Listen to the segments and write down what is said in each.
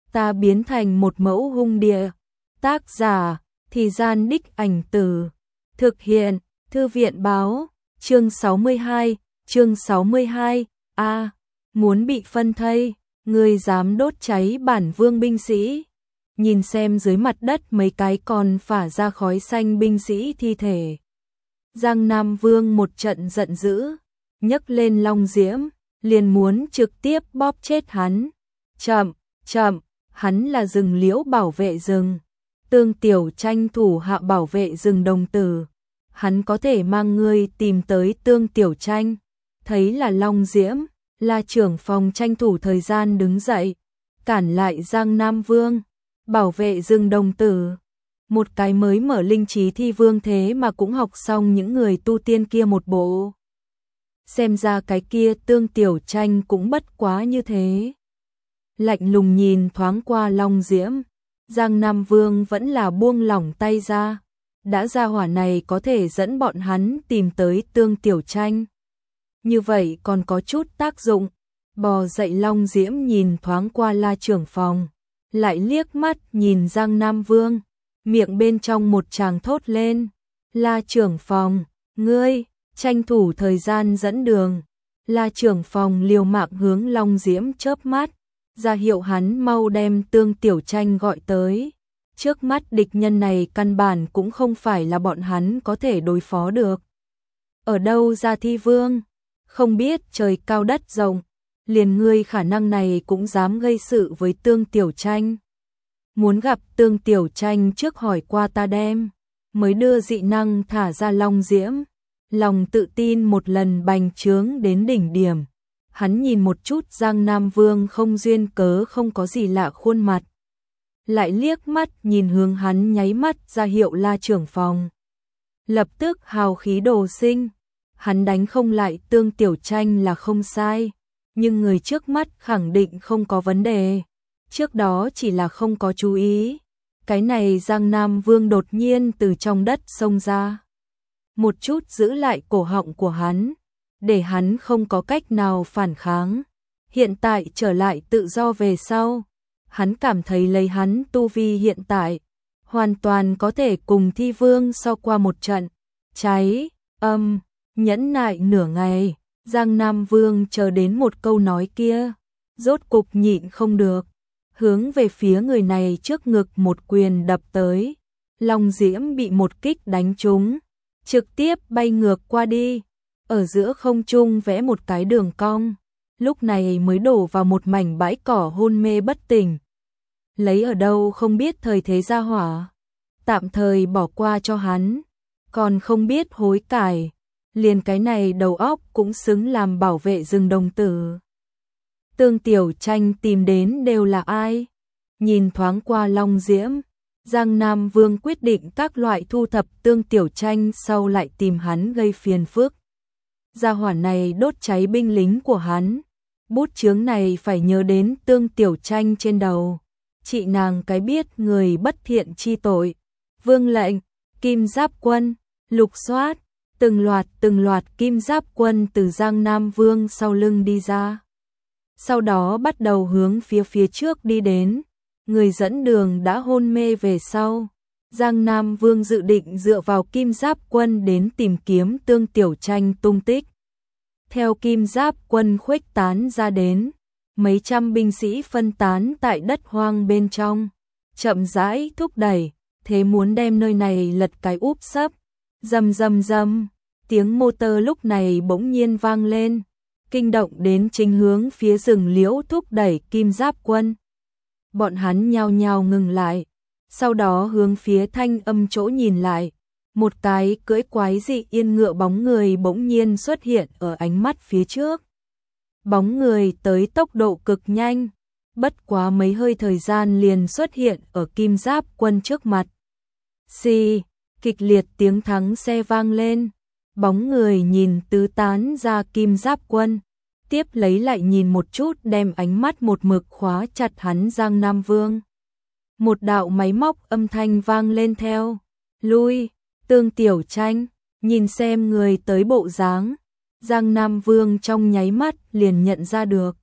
ta biến thành một mẫu hung địa. Tác giả, Thì Gian Đích Ảnh Từ. Thực hiện, Thư viện báo, chương 62, muốn bị phân thây, ngươi dám đốt cháy bản vương binh sĩ. Nhìn xem dưới mặt đất mấy cái còn phả ra khói xanh binh sĩ thi thể. Giang Nam Vương một trận giận dữ, nhấc lên long diễm, liền muốn trực tiếp bóp chết hắn. Chậm, hắn là rừng liễu bảo vệ rừng. Tương Tiểu Tranh thủ hạ bảo vệ rừng đồng tử. Hắn có thể mang ngươi tìm tới Tương Tiểu Tranh. Thấy là long diễm, là trưởng phòng tranh thủ thời gian đứng dậy, cản lại Giang Nam Vương. Bảo vệ rừng đồng tử. Một cái mới mở linh trí thi vương thế mà cũng học xong những người tu tiên kia một bộ. Xem ra cái kia Tương Tiểu Tranh cũng bất quá như thế. Lạnh lùng nhìn thoáng qua long diễm, Giang Nam Vương vẫn là buông lỏng tay ra. Đã ra hỏa này có thể dẫn bọn hắn tìm tới Tương Tiểu Tranh. Như vậy còn có chút tác dụng. Bò dậy long diễm nhìn thoáng qua La trưởng phòng, lại liếc mắt nhìn Giang Nam Vương, miệng bên trong một tràng thốt lên. La trưởng phòng, ngươi, tranh thủ thời gian dẫn đường. La trưởng phòng liều mạng hướng long diễm chớp mắt, ra hiệu hắn mau đem Tương Tiểu Tranh gọi tới. Trước mắt địch nhân này căn bản cũng không phải là bọn hắn có thể đối phó được. Ở đâu ra thi vương? Không biết trời cao đất rộng, liền ngươi khả năng này cũng dám gây sự với Tương Tiểu Tranh. Muốn gặp Tương Tiểu Tranh trước hỏi qua ta đem, mới đưa dị năng thả ra long diễm. Lòng tự tin một lần bành trướng đến đỉnh điểm. Hắn nhìn một chút Giang Nam Vương không duyên cớ không có gì lạ khuôn mặt. Lại liếc mắt nhìn hướng hắn nháy mắt ra hiệu La trưởng phòng. Lập tức hào khí đồ sinh. Hắn đánh không lại Tương Tiểu Tranh là không sai. Nhưng người trước mắt khẳng định không có vấn đề. Trước đó chỉ là không có chú ý. Cái này Giang Nam Vương đột nhiên từ trong đất xông ra. Một chút giữ lại cổ họng của hắn, để hắn không có cách nào phản kháng. Hiện tại trở lại tự do về sau, hắn cảm thấy lấy hắn tu vi hiện tại, hoàn toàn có thể cùng thi vương so qua một trận. Cháy, nhẫn nại nửa ngày, Giang Nam Vương chờ đến một câu nói kia, rốt cục nhịn không được, hướng về phía người này trước ngực một quyền đập tới. Long diễm bị một kích đánh trúng, trực tiếp bay ngược qua đi, ở giữa không trung vẽ một cái đường cong, lúc này mới đổ vào một mảnh bãi cỏ hôn mê bất tỉnh. Lấy ở đâu không biết thời thế gia hỏa, tạm thời bỏ qua cho hắn, còn không biết hối cải, liền cái này đầu óc cũng xứng làm bảo vệ rừng đồng tử. Tương Tiểu Tranh tìm đến đều là ai? Nhìn thoáng qua long diễm, Giang Nam Vương quyết định các loại thu thập Tương Tiểu Tranh sau lại tìm hắn gây phiền phức. Gia hỏa này đốt cháy binh lính của hắn, bút chướng này phải nhớ đến Tương Tiểu Tranh trên đầu. Chị nàng cái biết người bất thiện chi tội. Vương lệnh, Kim Giáp Quân, lục soát, từng loạt Kim Giáp Quân từ Giang Nam Vương sau lưng đi ra. Sau đó bắt đầu hướng phía trước đi đến. Người dẫn đường đã hôn mê về sau. Giang Nam Vương dự định dựa vào Kim Giáp Quân đến tìm kiếm Tương Tiểu Tranh tung tích. Theo Kim Giáp Quân khuếch tán ra đến, mấy trăm binh sĩ phân tán tại đất hoang bên trong, chậm rãi thúc đẩy, thế muốn đem nơi này lật cái úp sấp. Rầm rầm rầm, tiếng motor lúc này bỗng nhiên vang lên, kinh động đến chính hướng phía rừng liễu thúc đẩy Kim Giáp Quân. Bọn hắn nhao nhao ngừng lại, sau đó hướng phía thanh âm chỗ nhìn lại. Một cái cưỡi quái dị yên ngựa bóng người bỗng nhiên xuất hiện ở ánh mắt phía trước. Bóng người tới tốc độ cực nhanh, bất quá mấy hơi thời gian liền xuất hiện ở Kim Giáp Quân trước mặt. Xì, kịch liệt tiếng thắng xe vang lên, bóng người nhìn tứ tán ra Kim Giáp Quân, tiếp lấy lại nhìn một chút đem ánh mắt một mực khóa chặt hắn Giang Nam Vương. Một đạo máy móc âm thanh vang lên theo, lui. Tương Tiểu Tranh, nhìn xem người tới bộ dáng, Giang Nam Vương trong nháy mắt liền nhận ra được.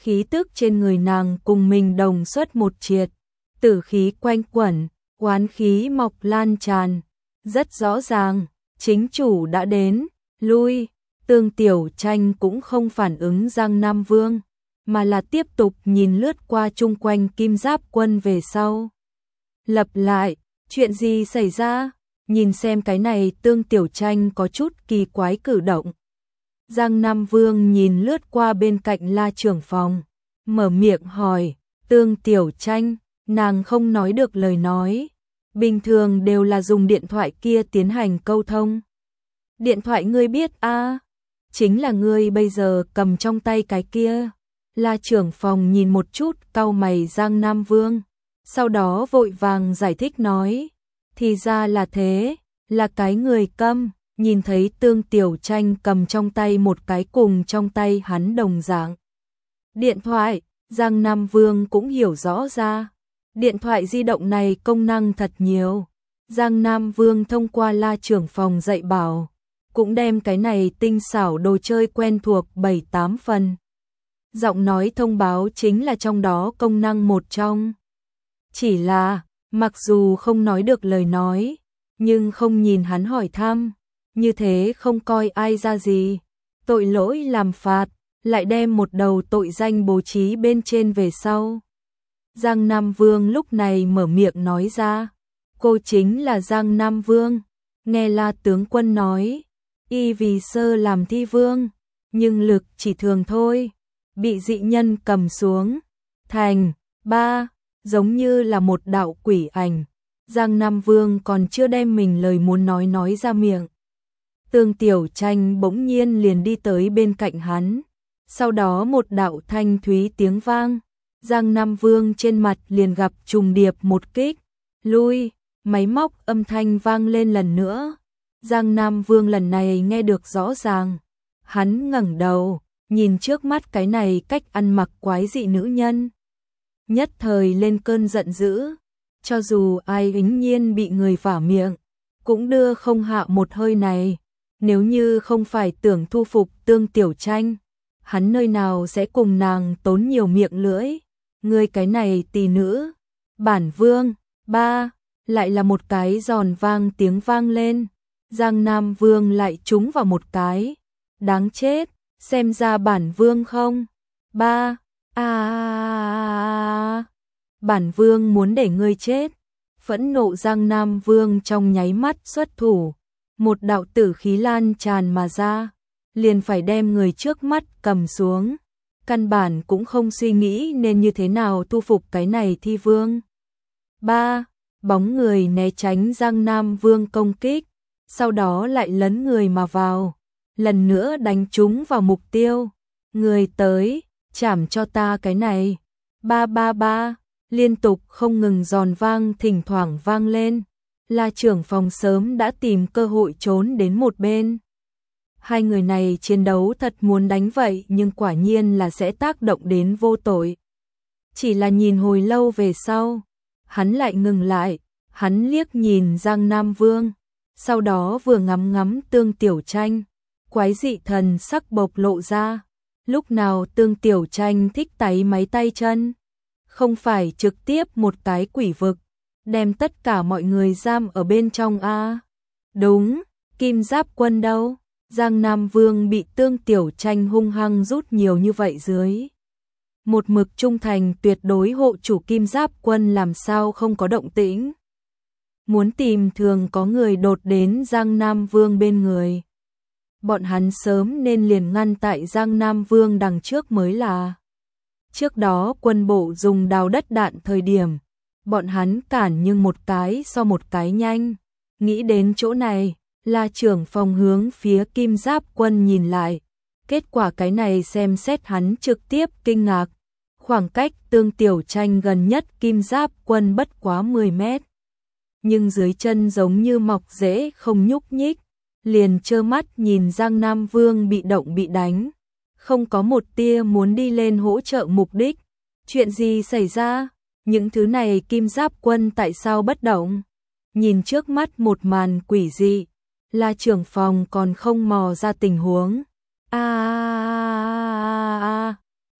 khí tức trên người nàng cùng mình đồng xuất một triệt, tử khí quanh quẩn, oán khí mọc lan tràn, rất rõ ràng, chính chủ đã đến, lui. Tương Tiểu Tranh cũng không phản ứng Giang Nam Vương, mà là tiếp tục nhìn lướt qua chung quanh Kim Giáp Quân về sau. Lặp lại, chuyện gì xảy ra? Nhìn xem cái này Tương Tiểu Tranh có chút kỳ quái cử động. Giang Nam Vương nhìn lướt qua bên cạnh La trưởng phòng, mở miệng hỏi, Tương Tiểu Tranh, nàng không nói được lời nói. Bình thường đều là dùng điện thoại kia tiến hành câu thông. Điện thoại ngươi biết a? Chính là ngươi bây giờ cầm trong tay cái kia. La trưởng phòng nhìn một chút cau mày Giang Nam Vương, sau đó vội vàng giải thích nói, thì ra là thế, là cái người câm. Nhìn thấy Tương Tiểu Tranh cầm trong tay một cái cùng trong tay hắn đồng dạng điện thoại, Giang Nam Vương cũng hiểu rõ ra. Điện thoại di động này công năng thật nhiều. Giang Nam Vương thông qua La trưởng phòng dạy bảo, cũng đem cái này tinh xảo đồ chơi quen thuộc 7-8 phần. Giọng nói thông báo chính là trong đó công năng một trong. Chỉ là, mặc dù không nói được lời nói, nhưng không nhìn hắn hỏi thăm, như thế không coi ai ra gì. Tội lỗi làm phạt, lại đem một đầu tội danh bố trí bên trên về sau. Giang Nam Vương lúc này mở miệng nói ra, cô chính là Giang Nam Vương. Nghe La tướng quân nói, y vì sơ làm thi vương, nhưng lực chỉ thường thôi, bị dị nhân cầm xuống, thành, ba, giống như là một đạo quỷ ảnh. Giang Nam Vương còn chưa đem mình lời muốn nói ra miệng. Tương Tiểu Tranh bỗng nhiên liền đi tới bên cạnh hắn, sau đó một đạo thanh thúy tiếng vang, Giang Nam Vương trên mặt liền gặp trùng điệp một kích, lui, máy móc âm thanh vang lên lần nữa. Giang Nam Vương lần này nghe được rõ ràng, hắn ngẩng đầu, nhìn trước mắt cái này cách ăn mặc quái dị nữ nhân. Nhất thời lên cơn giận dữ, cho dù ai ính nhiên bị người vả miệng, cũng đưa không hạ một hơi này. Nếu như không phải tưởng thu phục Tương Tiểu Tranh, hắn nơi nào sẽ cùng nàng tốn nhiều miệng lưỡi. Ngươi cái này tỷ nữ, bản vương, ba, lại là một cái giòn vang tiếng vang lên. Giang Nam Vương lại trúng vào một cái, đáng chết, xem ra bản vương không, ba, bản vương muốn để ngươi chết. Phẫn nộ Giang Nam Vương trong nháy mắt xuất thủ, một đạo tử khí lan tràn mà ra, liền phải đem người trước mắt cầm xuống. Căn bản cũng không suy nghĩ nên như thế nào thu phục cái này thi vương. Ba, bóng người né tránh Giang Nam Vương công kích, sau đó lại lấn người mà vào, lần nữa đánh trúng vào mục tiêu. Người tới, chảm cho ta cái này. Ba ba ba, liên tục không ngừng giòn vang thỉnh thoảng vang lên. La trưởng phòng sớm đã tìm cơ hội trốn đến một bên. Hai người này chiến đấu thật muốn đánh vậy nhưng quả nhiên là sẽ tác động đến vô tội. Chỉ là nhìn hồi lâu về sau, hắn lại ngừng lại, hắn liếc nhìn Giang Nam Vương, sau đó vừa ngắm ngắm Tương Tiểu Tranh, quái dị thần sắc bộc lộ ra. Lúc nào Tương Tiểu Tranh thích táy máy tay chân, không phải trực tiếp một cái quỷ vực, đem tất cả mọi người giam ở bên trong a. Đúng, Kim Giáp Quân đâu? Giang Nam Vương bị Tương Tiểu Tranh hung hăng rút nhiều như vậy dưới. Một mực trung thành tuyệt đối hộ chủ Kim Giáp Quân làm sao không có động tĩnh. Muốn tìm thường có người đột đến Giang Nam Vương bên người. Bọn hắn sớm nên liền ngăn tại Giang Nam Vương đằng trước mới là. Trước đó quân bộ dùng đào đất đạn thời điểm, bọn hắn cản nhưng một cái so một cái nhanh. Nghĩ đến chỗ này, La trưởng phòng hướng phía Kim Giáp Quân nhìn lại. Kết quả cái này xem xét hắn trực tiếp kinh ngạc. Khoảng cách Tương Tiểu Tranh gần nhất Kim Giáp Quân bất quá 10 mét. Nhưng dưới chân giống như mọc rễ không nhúc nhích. Liền trơ mắt nhìn Giang Nam Vương bị động bị đánh. Không có một tia muốn đi lên hỗ trợ mục đích. Chuyện gì xảy ra? Những thứ này Kim Giáp Quân tại sao bất động? Nhìn trước mắt một màn quỷ dị, La trưởng phòng còn không mò ra tình huống.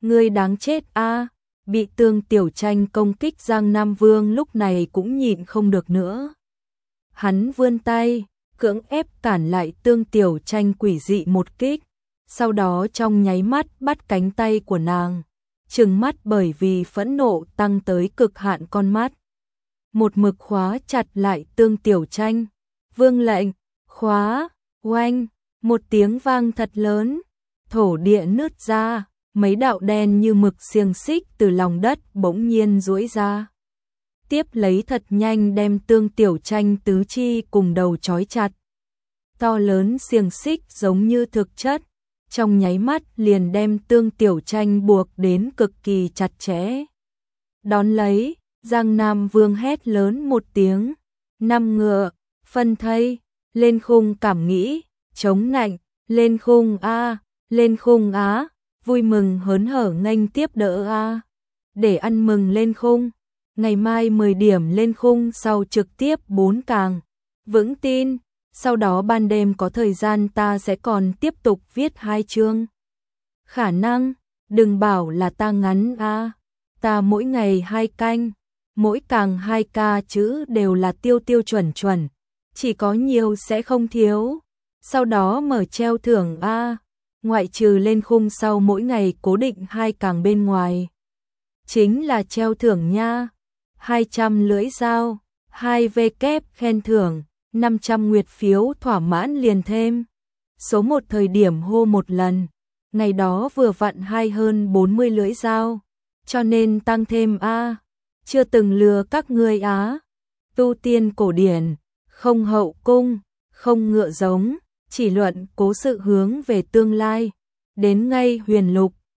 Ngươi đáng chết a. Bị Tương Tiểu Tranh công kích Giang Nam Vương lúc này cũng nhịn không được nữa. Hắn vươn tay, cưỡng ép cản lại Tương Tiểu Tranh quỷ dị một kích, sau đó trong nháy mắt bắt cánh tay của nàng, trừng mắt bởi vì phẫn nộ tăng tới cực hạn con mắt. Một mực khóa chặt lại Tương Tiểu Tranh. Vương lệnh, khóa, oanh, một tiếng vang thật lớn, thổ địa nứt ra, mấy đạo đen như mực xiềng xích từ lòng đất bỗng nhiên duỗi ra. Tiếp lấy thật nhanh đem Tương Tiểu Tranh tứ chi cùng đầu trói chặt. To lớn xiềng xích giống như thực chất, trong nháy mắt liền đem Tương Tiểu Tranh buộc đến cực kỳ chặt chẽ. Đón lấy, Giang Nam Vương hét lớn một tiếng, năm ngựa, phân thây, lên khung cảm nghĩ, chống nạnh, lên khung a, lên khung á, vui mừng hớn hở nghênh tiếp đỡ a. Để ăn mừng lên khung, ngày mai 10 điểm lên khung sau trực tiếp 4 càng. Vững tin, sau đó ban đêm có thời gian ta sẽ còn tiếp tục viết 2 chương. Khả năng, đừng bảo là ta ngắn a, ta mỗi ngày 2 canh, mỗi càng 2 ca chữ đều là tiêu tiêu chuẩn chuẩn, chỉ có nhiều sẽ không thiếu. Sau đó mở treo thưởng a, ngoại trừ lên khung sau mỗi ngày cố định 2 càng bên ngoài. Chính là treo thưởng nha, 200 lưỡi dao, 2 vkép khen thưởng, 500 nguyệt phiếu thỏa mãn liền thêm. Số 1 thời điểm hô một lần, ngày đó vừa vặn hay hơn 40 lưỡi dao, cho nên tăng thêm a. Chưa từng lừa các ngươi á. Tu tiên cổ điển, không hậu cung, không ngựa giống, chỉ luận cố sự hướng về tương lai. Đến ngay huyền lục,